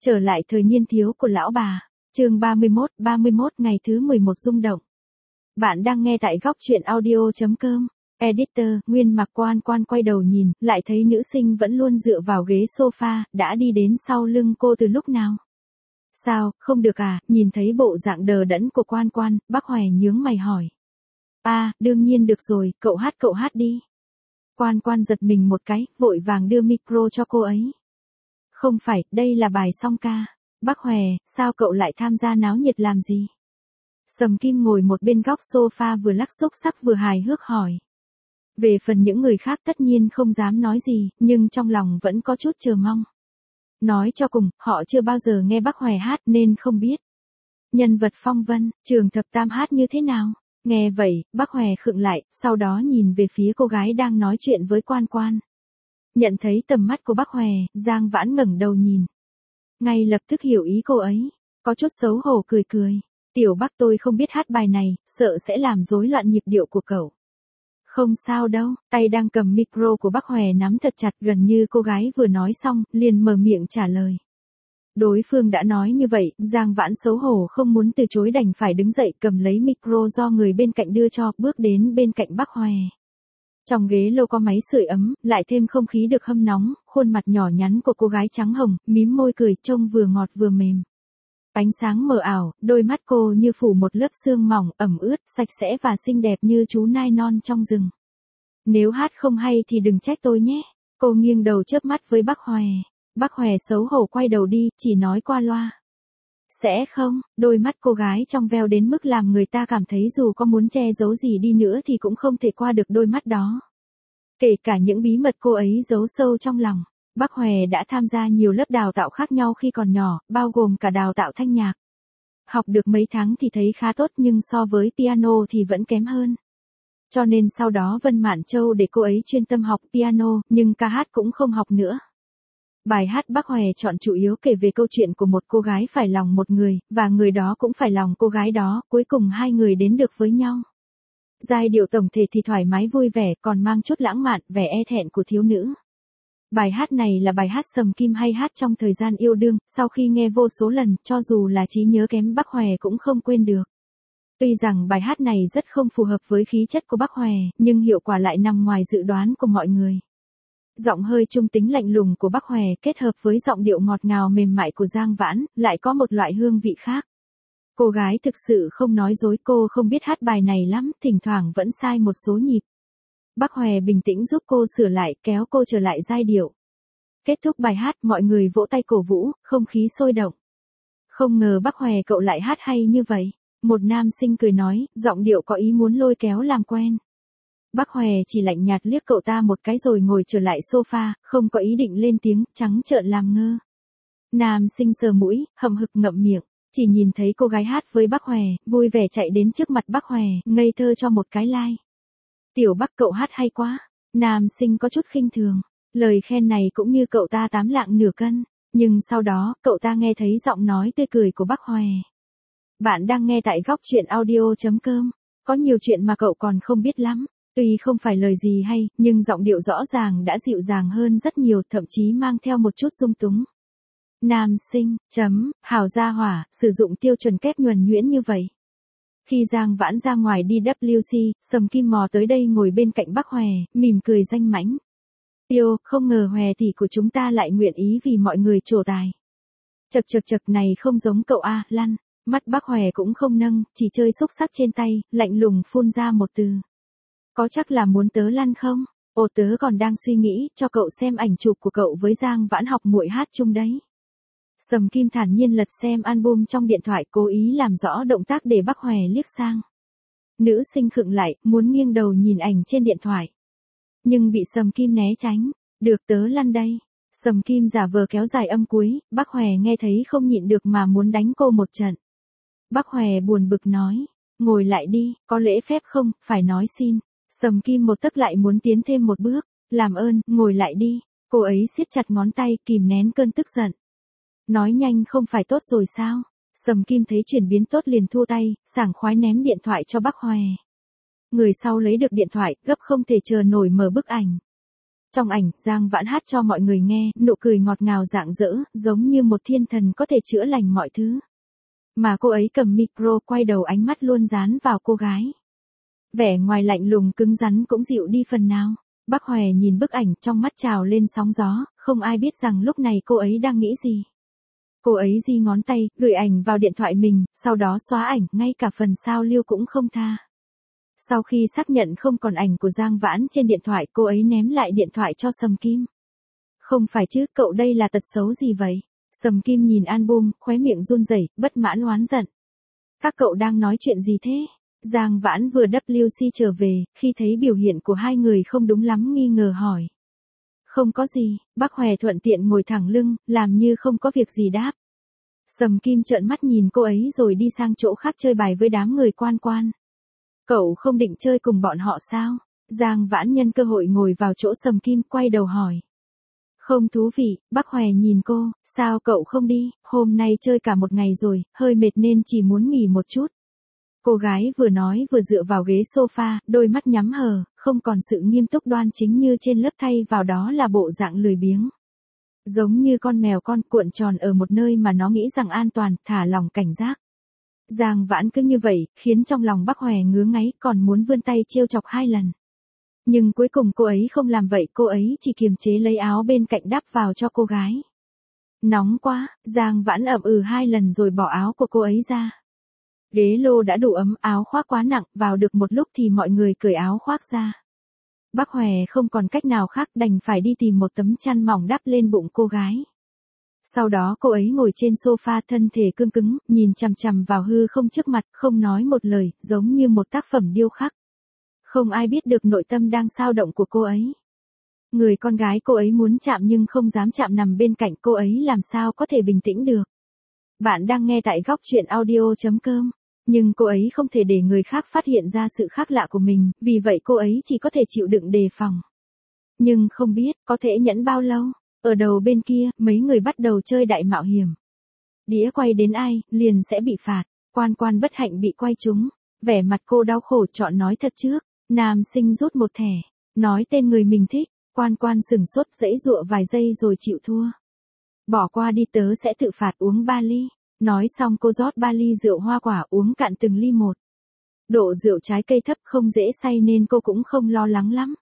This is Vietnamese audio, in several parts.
Trở lại thời niên thiếu của lão bà. Chương 31 ngày thứ 11 rung động. Bạn đang nghe tại góc truyện audio.com. Editor, Nguyên Mạc Quan Quan quay đầu nhìn, lại thấy nữ sinh vẫn luôn dựa vào ghế sofa, đã đi đến sau lưng cô từ lúc nào? Sao, không được à? Nhìn thấy bộ dạng đờ đẫn của Quan Quan, bác Hoè nhướng mày hỏi. Đương nhiên được rồi, cậu hát đi. Quan Quan giật mình một cái, vội vàng đưa micro cho cô ấy. Không phải, đây là bài song ca. Bác Hoè, sao cậu lại tham gia náo nhiệt làm gì? Sầm Kim ngồi một bên góc sofa vừa lắc xúc sắc vừa hài hước hỏi. Về phần những người khác tất nhiên không dám nói gì, nhưng trong lòng vẫn có chút chờ mong. Nói cho cùng, họ chưa bao giờ nghe bác Hoè hát nên không biết. Nhân vật phong vân, Trường Thập Tam hát như thế nào? Nghe vậy, bác Hoè khựng lại, sau đó nhìn về phía cô gái đang nói chuyện với Quan Quan. Nhận thấy tầm mắt của bác Hoè, Giang Vãn ngẩng đầu nhìn. Ngay lập tức hiểu ý cô ấy, có chút xấu hổ cười cười. Tiểu Bắc tôi không biết hát bài này, sợ sẽ làm rối loạn nhịp điệu của cậu. Không sao đâu, tay đang cầm micro của bác Hoè nắm thật chặt gần như cô gái vừa nói xong, liền mở miệng trả lời. Đối phương đã nói như vậy, Giang Vãn xấu hổ không muốn từ chối đành phải đứng dậy cầm lấy micro do người bên cạnh đưa cho, bước đến bên cạnh bác Hoè. Trong ghế lô có máy sưởi ấm, lại thêm không khí được hâm nóng, khuôn mặt nhỏ nhắn của cô gái trắng hồng, mím môi cười trông vừa ngọt vừa mềm. Ánh sáng mờ ảo, đôi mắt cô như phủ một lớp sương mỏng, ẩm ướt, sạch sẽ và xinh đẹp như chú nai non trong rừng. Nếu hát không hay thì đừng trách tôi nhé. Cô nghiêng đầu chớp mắt với bác Hoè. Bác Hoè xấu hổ quay đầu đi, chỉ nói qua loa. Sẽ không, đôi mắt cô gái trong veo đến mức làm người ta cảm thấy dù có muốn che giấu gì đi nữa thì cũng không thể qua được đôi mắt đó. Kể cả những bí mật cô ấy giấu sâu trong lòng. Bác Hoè đã tham gia nhiều lớp đào tạo khác nhau khi còn nhỏ, bao gồm cả đào tạo thanh nhạc. Học được mấy tháng thì thấy khá tốt nhưng so với piano thì vẫn kém hơn. Cho nên sau đó Vân Mạn Châu để cô ấy chuyên tâm học piano, nhưng ca hát cũng không học nữa. Bài hát bác Hoè chọn chủ yếu kể về câu chuyện của một cô gái phải lòng một người, và người đó cũng phải lòng cô gái đó, cuối cùng hai người đến được với nhau. Giai điệu tổng thể thì thoải mái vui vẻ, còn mang chút lãng mạn, vẻ e thẹn của thiếu nữ. Bài hát này là bài hát Sầm Kim hay hát trong thời gian yêu đương, sau khi nghe vô số lần, cho dù là trí nhớ kém bác Hoè cũng không quên được. Tuy rằng bài hát này rất không phù hợp với khí chất của bác Hoè, nhưng hiệu quả lại nằm ngoài dự đoán của mọi người. Giọng hơi trung tính lạnh lùng của bác Hoè kết hợp với giọng điệu ngọt ngào mềm mại của Giang Vãn, lại có một loại hương vị khác. Cô gái thực sự không nói dối, cô không biết hát bài này lắm, thỉnh thoảng vẫn sai một số nhịp. Bác Hoè bình tĩnh giúp cô sửa lại, kéo cô trở lại giai điệu. Kết thúc bài hát, mọi người vỗ tay cổ vũ, không khí sôi động. Không ngờ bác Hoè cậu lại hát hay như vậy. Một nam sinh cười nói, giọng điệu có ý muốn lôi kéo làm quen. Bác Hoè chỉ lạnh nhạt liếc cậu ta một cái rồi ngồi trở lại sofa, không có ý định lên tiếng, trắng trợn làm ngơ. Nam sinh sờ mũi, hậm hực ngậm miệng, chỉ nhìn thấy cô gái hát với bác Hoè, vui vẻ chạy đến trước mặt bác Hoè, ngây thơ cho một cái like. Tiểu Bắc cậu hát hay quá. Nam sinh có chút khinh thường. Lời khen này cũng như cậu ta 8 lạng nửa cân. Nhưng sau đó, cậu ta nghe thấy giọng nói tươi cười của bác Hoè. Bạn đang nghe tại góc truyện audio.com. Có nhiều chuyện mà cậu còn không biết lắm. Tuy không phải lời gì hay, nhưng giọng điệu rõ ràng đã dịu dàng hơn rất nhiều, thậm chí mang theo một chút dung túng. Nam sinh, hào gia hỏa, sử dụng tiêu chuẩn kép nhuần nhuyễn như vậy. Khi Giang Vãn ra ngoài đi WC, Sầm Kim mò tới đây ngồi bên cạnh bác Hoè, mỉm cười danh mãnh. Yêu, không ngờ Hoè tỷ của chúng ta lại nguyện ý vì mọi người trổ tài. Chật này không giống cậu a, lăn. Mắt bác Hoè cũng không nâng, chỉ chơi xúc sắc trên tay, lạnh lùng phun ra một từ. Có chắc là muốn tớ lăn không? Ồ, tớ còn đang suy nghĩ, cho cậu xem ảnh chụp của cậu với Giang Vãn học muội hát chung đấy. Sầm Kim thản nhiên lật xem album trong điện thoại, cố ý làm rõ động tác để bác Hoè liếc sang. Nữ sinh khựng lại, muốn nghiêng đầu nhìn ảnh trên điện thoại. Nhưng bị Sầm Kim né tránh. Được, tớ lăn đây. Sầm Kim giả vờ kéo dài âm cuối, bác Hoè nghe thấy không nhịn được mà muốn đánh cô một trận. Bác Hoè buồn bực nói, ngồi lại đi, có lễ phép không, phải nói xin. Sầm Kim một tấc lại muốn tiến thêm một bước. Làm ơn, ngồi lại đi. Cô ấy siết chặt ngón tay, kìm nén cơn tức giận. Nói nhanh không phải tốt rồi sao? Sầm Kim thấy chuyển biến tốt liền thua tay, sảng khoái ném điện thoại cho bác Hoè. Người sau lấy được điện thoại, gấp không thể chờ nổi mở bức ảnh. Trong ảnh, Giang Vãn hát cho mọi người nghe, nụ cười ngọt ngào rạng rỡ, giống như một thiên thần có thể chữa lành mọi thứ. Mà cô ấy cầm micro quay đầu, ánh mắt luôn dán vào cô gái. Vẻ ngoài lạnh lùng cứng rắn cũng dịu đi phần nào. Bác Hòe nhìn bức ảnh, trong mắt trào lên sóng gió, không ai biết rằng lúc này cô ấy đang nghĩ gì. Cô ấy di ngón tay, gửi ảnh vào điện thoại mình, sau đó xóa ảnh, ngay cả phần sao lưu cũng không tha. Sau khi xác nhận không còn ảnh của Giang Vãn trên điện thoại, cô ấy ném lại điện thoại cho Sầm Kim. Không phải chứ, cậu đây là tật xấu gì vậy? Sầm Kim nhìn album, khóe miệng run rẩy, bất mãn oán giận. Các cậu đang nói chuyện gì thế? Giang Vãn vừa WC trở về, khi thấy biểu hiện của hai người không đúng lắm nghi ngờ hỏi. Không có gì, bác Hòe thuận tiện ngồi thẳng lưng, làm như không có việc gì đáp. Sầm Kim trợn mắt nhìn cô ấy rồi đi sang chỗ khác chơi bài với đám người Quan Quan. Cậu không định chơi cùng bọn họ sao? Giang Vãn nhân cơ hội ngồi vào chỗ Sầm Kim, quay đầu hỏi. Không thú vị, bác Hòe nhìn cô, sao cậu không đi, hôm nay chơi cả một ngày rồi, hơi mệt nên chỉ muốn nghỉ một chút. Cô gái vừa nói vừa dựa vào ghế sofa, đôi mắt nhắm hờ, không còn sự nghiêm túc đoan chính như trên lớp, thay vào đó là bộ dạng lười biếng. Giống như con mèo con cuộn tròn ở một nơi mà nó nghĩ rằng an toàn, thả lòng cảnh giác. Giang Vãn cứ như vậy, khiến trong lòng bác Hòe ngứa ngáy, còn muốn vươn tay trêu chọc 2 lần. Nhưng cuối cùng cô ấy không làm vậy, cô ấy chỉ kiềm chế lấy áo bên cạnh đắp vào cho cô gái. Nóng quá, Giang Vãn ậm 2 lần rồi bỏ áo của cô ấy ra. Ghế lô đã đủ ấm, áo khoác quá nặng, vào được một lúc thì mọi người cởi áo khoác ra. Bác Hòe không còn cách nào khác, đành phải đi tìm một tấm chăn mỏng đắp lên bụng cô gái. Sau đó cô ấy ngồi trên sofa, thân thể cương cứng, nhìn chằm chằm vào hư không trước mặt, không nói một lời, giống như một tác phẩm điêu khắc. Không ai biết được nội tâm đang xao động của cô ấy. Người con gái cô ấy muốn chạm nhưng không dám chạm nằm bên cạnh cô ấy, làm sao có thể bình tĩnh được. Bạn đang nghe tại góc truyện audio.com. Nhưng cô ấy không thể để người khác phát hiện ra sự khác lạ của mình, vì vậy cô ấy chỉ có thể chịu đựng đề phòng. Nhưng không biết, có thể nhẫn bao lâu. Ở đầu bên kia, mấy người bắt đầu chơi đại mạo hiểm. Đĩa quay đến ai, liền sẽ bị phạt. Quan Quan bất hạnh bị quay trúng. Vẻ mặt cô đau khổ, chọn nói thật trước. Nam sinh rút một thẻ. Nói tên người mình thích. Quan Quan sửng sốt, giãy giụa vài giây rồi chịu thua. Bỏ qua đi, tớ sẽ tự phạt uống 3 ly. Nói xong cô rót 3 ly rượu hoa quả, uống cạn từng ly một. Độ rượu trái cây thấp, không dễ say nên cô cũng không lo lắng lắm.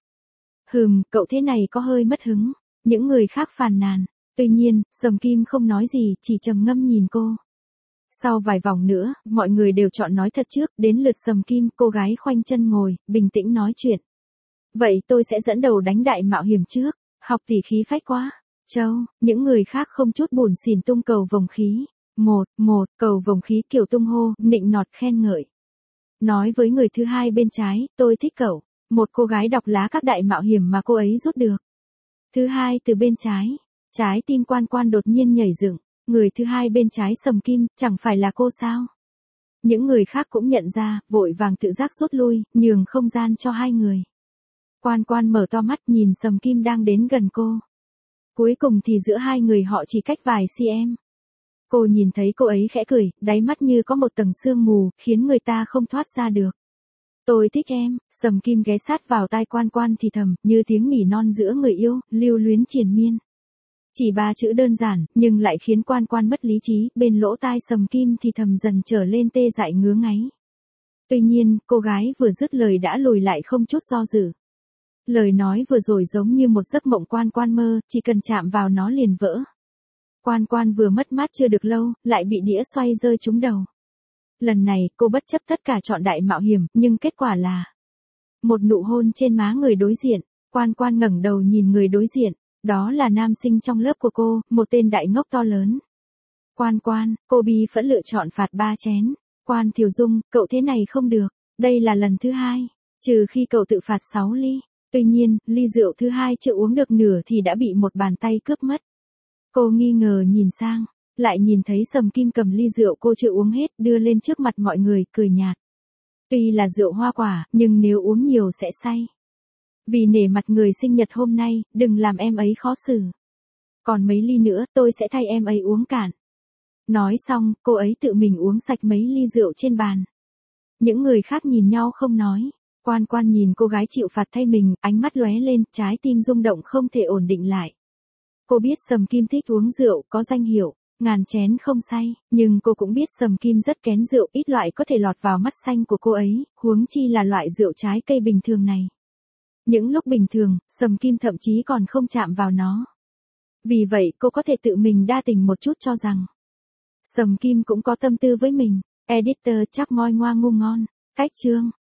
Cậu thế này có hơi mất hứng. Những người khác phàn nàn. Tuy nhiên, Sầm Kim không nói gì, chỉ trầm ngâm nhìn cô. Sau vài vòng nữa, mọi người đều chọn nói thật trước, đến lượt Sầm Kim, cô gái khoanh chân ngồi, bình tĩnh nói chuyện. Vậy tôi sẽ dẫn đầu đánh đại mạo hiểm trước, học tỷ khí phách quá. Châu, những người khác không chút buồn xỉn tung cầu vồng khí. Một cầu vồng khí kiểu tung hô, nịnh nọt khen ngợi. Nói với người thứ hai bên trái, tôi thích cậu. Một cô gái đọc lá các đại mạo hiểm mà cô ấy rút được. Thứ hai từ bên trái. Trái tim Quan Quan đột nhiên nhảy dựng. Người thứ hai bên trái Sầm Kim, chẳng phải là cô sao? Những người khác cũng nhận ra, vội vàng tự giác rút lui, nhường không gian cho hai người. Quan Quan mở to mắt nhìn Sầm Kim đang đến gần cô. Cuối cùng thì giữa hai người họ chỉ cách vài cm. Cô nhìn thấy cô ấy khẽ cười, đáy mắt như có một tầng sương mù, khiến người ta không thoát ra được. Tôi thích em, Sầm Kim ghé sát vào tai Quan Quan thì thầm, như tiếng nỉ non giữa người yêu, lưu luyến triền miên. Chỉ 3 chữ đơn giản, nhưng lại khiến Quan Quan mất lý trí, bên lỗ tai Sầm Kim thì thầm dần trở lên tê dại ngứa ngáy. Tuy nhiên, cô gái vừa dứt lời đã lùi lại không chút do dự. Lời nói vừa rồi giống như một giấc mộng Quan Quan mơ, chỉ cần chạm vào nó liền vỡ. Quan Quan vừa mất mát chưa được lâu, lại bị đĩa xoay rơi trúng đầu. Lần này, cô bất chấp tất cả chọn đại mạo hiểm, nhưng kết quả là một nụ hôn trên má người đối diện. Quan Quan ngẩng đầu nhìn người đối diện, đó là nam sinh trong lớp của cô, một tên đại ngốc to lớn. Quan Quan, cô bi phẫn lựa chọn phạt 3 chén. Quan Thiều Dung, cậu thế này không được, đây là lần thứ 2, trừ khi cậu tự phạt 6 ly. Tuy nhiên, ly rượu thứ 2 chưa uống được nửa thì đã bị một bàn tay cướp mất. Cô nghi ngờ nhìn sang, lại nhìn thấy Sầm Kim cầm ly rượu cô chưa uống hết, đưa lên trước mặt mọi người, cười nhạt. Tuy là rượu hoa quả, nhưng nếu uống nhiều sẽ say. Vì nể mặt người sinh nhật hôm nay, đừng làm em ấy khó xử. Còn mấy ly nữa, tôi sẽ thay em ấy uống cạn. Nói xong, cô ấy tự mình uống sạch mấy ly rượu trên bàn. Những người khác nhìn nhau không nói. Quan Quan nhìn cô gái chịu phạt thay mình, ánh mắt lóe lên, trái tim rung động không thể ổn định lại. Cô biết Sầm Kim thích uống rượu, có danh hiệu, ngàn chén không say, nhưng cô cũng biết Sầm Kim rất kén rượu, ít loại có thể lọt vào mắt xanh của cô ấy, huống chi là loại rượu trái cây bình thường này. Những lúc bình thường, Sầm Kim thậm chí còn không chạm vào nó. Vì vậy cô có thể tự mình đa tình một chút cho rằng Sầm Kim cũng có tâm tư với mình. Editor chắc moi ngoa ngu ngon. Cách chương